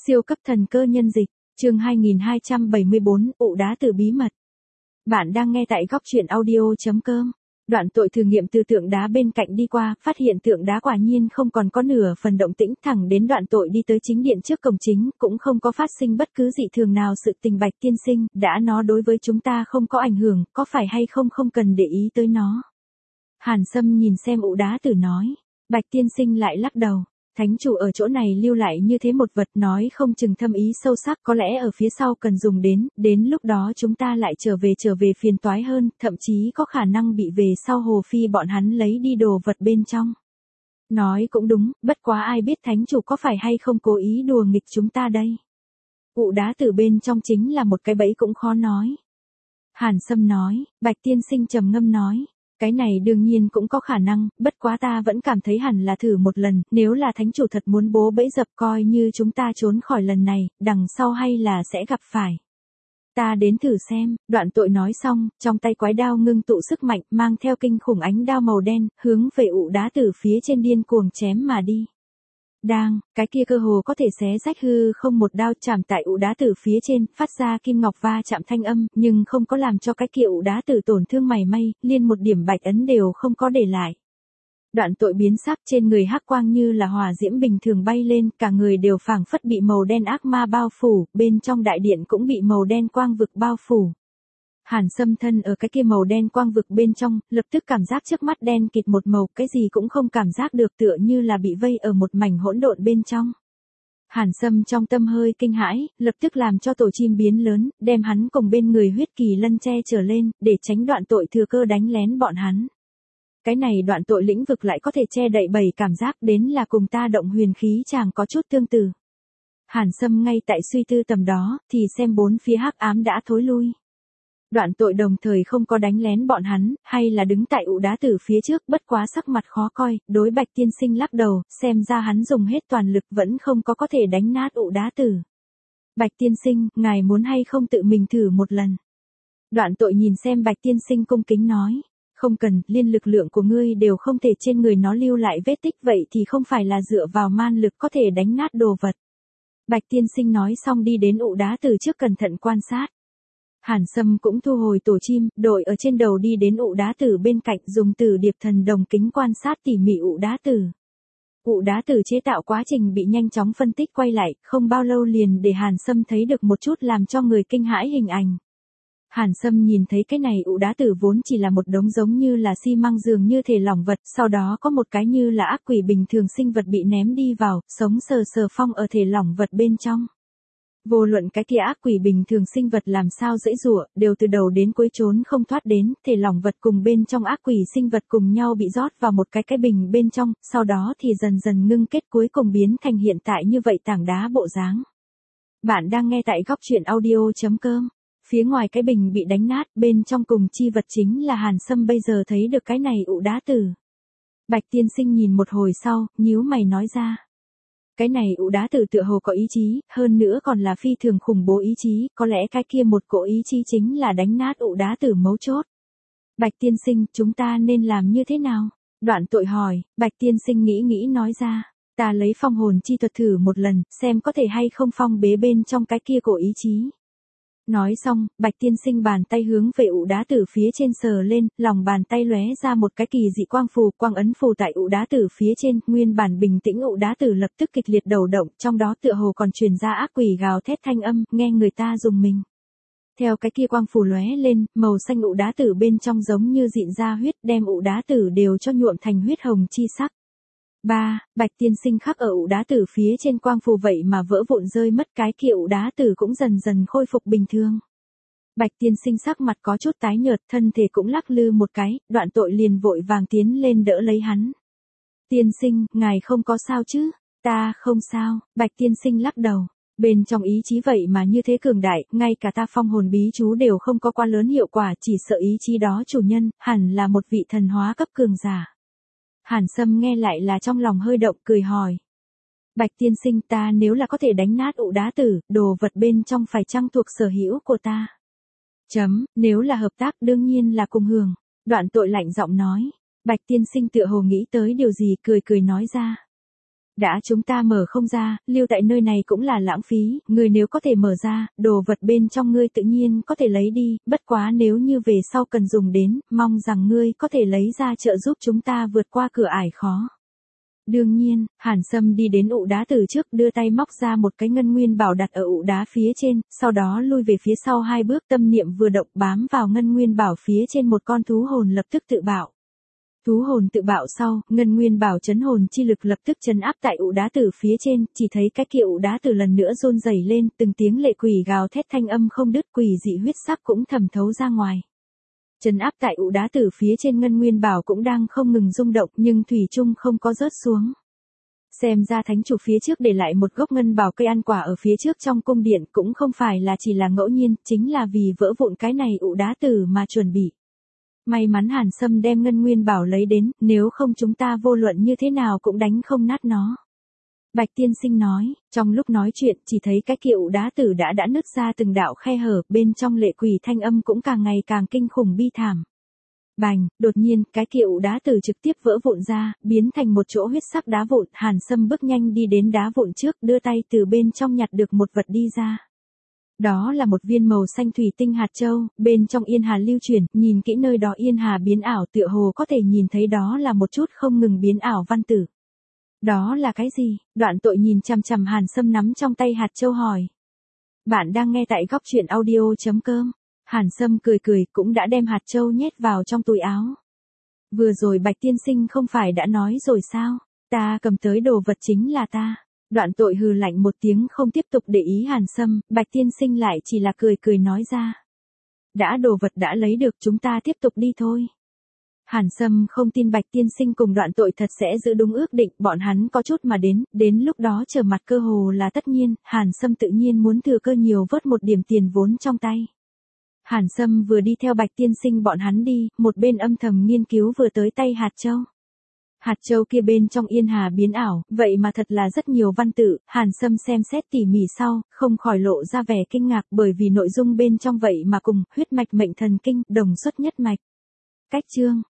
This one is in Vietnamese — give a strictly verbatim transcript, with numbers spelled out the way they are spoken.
Siêu cấp thần cơ nhân dịch, chương hai nghìn hai trăm bảy mươi bốn, ụ đá tử bí mật. Bạn đang nghe tại góc truyện audio chấm com. Đoạn tội thử nghiệm từ tượng đá bên cạnh đi qua, phát hiện tượng đá quả nhiên không còn có nửa phần động tĩnh, thẳng đến đoạn tội đi tới chính điện trước cổng chính, cũng không có phát sinh bất cứ dị thường nào. Sự tình Bạch tiên sinh, đã nó đối với chúng ta không có ảnh hưởng, có phải hay không không cần để ý tới nó. Hàn Sâm nhìn xem ụ đá tử nói. Bạch tiên sinh lại lắc đầu. Thánh chủ ở chỗ này lưu lại như thế một vật, nói không chừng thâm ý sâu sắc, có lẽ ở phía sau cần dùng đến, đến lúc đó chúng ta lại trở về trở về phiền toái hơn, thậm chí có khả năng bị về sau Hồ Phi bọn hắn lấy đi đồ vật bên trong. Nói cũng đúng, bất quá ai biết thánh chủ có phải hay không cố ý đùa nghịch chúng ta đây. Ụ đá từ bên trong chính là một cái bẫy cũng khó nói. Hàn Sâm nói. Bạch tiên sinh trầm ngâm nói. Cái này đương nhiên cũng có khả năng, bất quá ta vẫn cảm thấy hẳn là thử một lần, nếu là thánh chủ thật muốn bố bẫy dập coi như chúng ta trốn khỏi lần này, đằng sau hay là sẽ gặp phải. Ta đến thử xem, đoạn tội nói xong, trong tay quái đao ngưng tụ sức mạnh, mang theo kinh khủng ánh đao màu đen, hướng về ụ đá từ phía trên điên cuồng chém mà đi. Đang, cái kia cơ hồ có thể xé rách hư không một đao chạm tại ụ đá tử phía trên, phát ra kim ngọc va chạm thanh âm, nhưng không có làm cho cái kia ụ đá tử tổn thương mảy may, liên một điểm bạch ấn đều không có để lại. Đoạn tội biến sắc, trên người hắc quang như là hỏa diễm bình thường bay lên, cả người đều phảng phất bị màu đen ác ma bao phủ, bên trong đại điện cũng bị màu đen quang vực bao phủ. Hàn Sâm thân ở cái kia màu đen quang vực bên trong, lập tức cảm giác trước mắt đen kịt một màu, cái gì cũng không cảm giác được, tựa như là bị vây ở một mảnh hỗn độn bên trong. Hàn Sâm trong tâm hơi kinh hãi, lập tức làm cho tổ chim biến lớn, đem hắn cùng bên người huyết kỳ lân che trở lên, để tránh đoạn tội thừa cơ đánh lén bọn hắn. Cái này đoạn tội lĩnh vực lại có thể che đậy bảy cảm giác, đến là cùng ta động huyền khí chàng có chút tương tự. Hàn Sâm ngay tại suy tư tầm đó, thì xem bốn phía hắc ám đã thối lui. Đoạn tội đồng thời không có đánh lén bọn hắn, hay là đứng tại ụ đá tử phía trước, bất quá sắc mặt khó coi, đối Bạch tiên sinh lắc đầu, xem ra hắn dùng hết toàn lực vẫn không có có thể đánh nát ụ đá tử. Bạch tiên sinh, ngài muốn hay không tự mình thử một lần. Đoạn tội nhìn xem Bạch tiên sinh cung kính nói, không cần, liên lực lượng của ngươi đều không thể trên người nó lưu lại vết tích, vậy thì không phải là dựa vào man lực có thể đánh nát đồ vật. Bạch tiên sinh nói xong đi đến ụ đá tử trước cẩn thận quan sát. Hàn Sâm cũng thu hồi tổ chim, đội ở trên đầu đi đến ụ đá tử bên cạnh, dùng tử điệp thần đồng kính quan sát tỉ mỉ ụ đá tử. Ụ đá tử chế tạo quá trình bị nhanh chóng phân tích quay lại, không bao lâu liền để Hàn Sâm thấy được một chút làm cho người kinh hãi hình ảnh. Hàn Sâm nhìn thấy cái này ụ đá tử vốn chỉ là một đống giống như là xi măng dường như thể lỏng vật, sau đó có một cái như là ác quỷ bình thường sinh vật bị ném đi vào, sống sờ sờ phong ở thể lỏng vật bên trong. Vô luận cái kia ác quỷ bình thường sinh vật làm sao dễ dụa, đều từ đầu đến cuối trốn không thoát đến, thể lỏng vật cùng bên trong ác quỷ sinh vật cùng nhau bị rót vào một cái cái bình bên trong, sau đó thì dần dần ngưng kết cuối cùng biến thành hiện tại như vậy tảng đá bộ dáng. Bạn đang nghe tại góc truyện audio chấm com. Phía ngoài cái bình bị đánh nát, bên trong cùng chi vật chính là Hàn Sâm bây giờ thấy được cái này ụ đá tử. Bạch tiên sinh nhìn một hồi sau, nhíu mày nói ra. Cái này ụ đá tử tựa hồ có ý chí, hơn nữa còn là phi thường khủng bố ý chí, có lẽ cái kia một cỗ ý chí chính là đánh nát ụ đá tử mấu chốt. Bạch tiên sinh, chúng ta nên làm như thế nào? Đoạn tội hỏi. Bạch tiên sinh nghĩ nghĩ nói ra, ta lấy phong hồn chi thuật thử một lần, xem có thể hay không phong bế bên trong cái kia cổ ý chí. Nói xong, Bạch tiên sinh bàn tay hướng về ụ đá tử phía trên sờ lên, lòng bàn tay lóe ra một cái kỳ dị quang phù, quang ấn phù tại ụ đá tử phía trên, nguyên bản bình tĩnh ụ đá tử lập tức kịch liệt đầu động, trong đó tựa hồ còn truyền ra ác quỷ gào thét thanh âm, nghe người ta rùng mình. Theo cái kia quang phù lóe lên, màu xanh ụ đá tử bên trong giống như dịn ra huyết, đem ụ đá tử đều cho nhuộm thành huyết hồng chi sắc. ba. Bạch tiên sinh khắc ở ụ đá tử phía trên quang phù vậy mà vỡ vụn rơi mất, cái kia ụ đá tử cũng dần dần khôi phục bình thường. Bạch tiên sinh sắc mặt có chút tái nhợt, thân thể cũng lắc lư một cái, đoạn tội liền vội vàng tiến lên đỡ lấy hắn. Tiên sinh, ngài không có sao chứ? Ta không sao. Bạch tiên sinh lắc đầu. Bên trong ý chí vậy mà như thế cường đại, ngay cả ta phong hồn bí chú đều không có quá lớn hiệu quả, chỉ sợ ý chí đó chủ nhân, hẳn là một vị thần hóa cấp cường giả. Hàn Sâm nghe lại là trong lòng hơi động, cười hỏi. Bạch tiên sinh, ta nếu là có thể đánh nát ụ đá tử, đồ vật bên trong phải chăng thuộc sở hữu của ta? Chấm, nếu là hợp tác đương nhiên là cùng hưởng. Đoạn tội lạnh giọng nói. Bạch tiên sinh tựa hồ nghĩ tới điều gì, cười cười nói ra. Đã chúng ta mở không ra, lưu tại nơi này cũng là lãng phí, ngươi nếu có thể mở ra, đồ vật bên trong ngươi tự nhiên có thể lấy đi, bất quá nếu như về sau cần dùng đến, mong rằng ngươi có thể lấy ra trợ giúp chúng ta vượt qua cửa ải khó. Đương nhiên, Hàn Sâm đi đến ụ đá từ trước đưa tay móc ra một cái ngân nguyên bảo đặt ở ụ đá phía trên, sau đó lui về phía sau hai bước tâm niệm vừa động bám vào ngân nguyên bảo phía trên một con thú hồn lập tức tự bạo. Thú hồn tự bạo sau, ngân nguyên bảo chấn hồn chi lực lập tức chấn áp tại ụ đá tử phía trên, chỉ thấy cái kia ụ đá tử lần nữa run rẩy lên, từng tiếng lệ quỷ gào thét thanh âm không đứt, quỷ dị huyết sắc cũng thẩm thấu ra ngoài. Chấn áp tại ụ đá tử phía trên ngân nguyên bảo cũng đang không ngừng rung động nhưng thủy chung không có rớt xuống. Xem ra thánh chủ phía trước để lại một gốc ngân bảo cây ăn quả ở phía trước trong cung điện cũng không phải là chỉ là ngẫu nhiên, chính là vì vỡ vụn cái này ụ đá tử mà chuẩn bị. May mắn Hàn Sâm đem ngân nguyên bảo lấy đến, nếu không chúng ta vô luận như thế nào cũng đánh không nát nó. Bạch tiên sinh nói, trong lúc nói chuyện chỉ thấy cái kia ụ đá tử đã đã nứt ra từng đạo khe hở, bên trong lệ quỷ thanh âm cũng càng ngày càng kinh khủng bi thảm. Bành, đột nhiên, cái kia ụ đá tử trực tiếp vỡ vụn ra, biến thành một chỗ huyết sắc đá vụn, Hàn Sâm bước nhanh đi đến đá vụn trước, đưa tay từ bên trong nhặt được một vật đi ra. Đó là một viên màu xanh thủy tinh hạt châu, bên trong yên hà lưu chuyển, nhìn kỹ nơi đó yên hà biến ảo tựa hồ có thể nhìn thấy đó là một chút không ngừng biến ảo văn tử. Đó là cái gì? Đoạn tội nhìn chằm chằm Hàn Sâm nắm trong tay hạt châu hỏi. Bạn đang nghe tại góc truyện audio chấm com. Hàn Sâm cười cười cũng đã đem hạt châu nhét vào trong túi áo. Vừa rồi Bạch tiên sinh không phải đã nói rồi sao? Ta cầm tới đồ vật chính là ta. Đoạn tội hừ lạnh một tiếng không tiếp tục để ý Hàn Sâm, Bạch tiên sinh lại chỉ là cười cười nói ra. Đã đồ vật đã lấy được chúng ta tiếp tục đi thôi. Hàn Sâm không tin Bạch tiên sinh cùng đoạn tội thật sẽ giữ đúng ước định, bọn hắn có chút mà đến, đến lúc đó trở mặt cơ hồ là tất nhiên, Hàn Sâm tự nhiên muốn thừa cơ nhiều vớt một điểm tiền vốn trong tay. Hàn Sâm vừa đi theo Bạch tiên sinh bọn hắn đi, một bên âm thầm nghiên cứu vừa tới tay hạt châu. Hạt châu kia bên trong yên hà biến ảo, vậy mà thật là rất nhiều văn tự, Hàn Sâm xem xét tỉ mỉ sau, không khỏi lộ ra vẻ kinh ngạc bởi vì nội dung bên trong vậy mà cùng huyết mạch mệnh thần kinh, đồng xuất nhất mạch. Cách chương,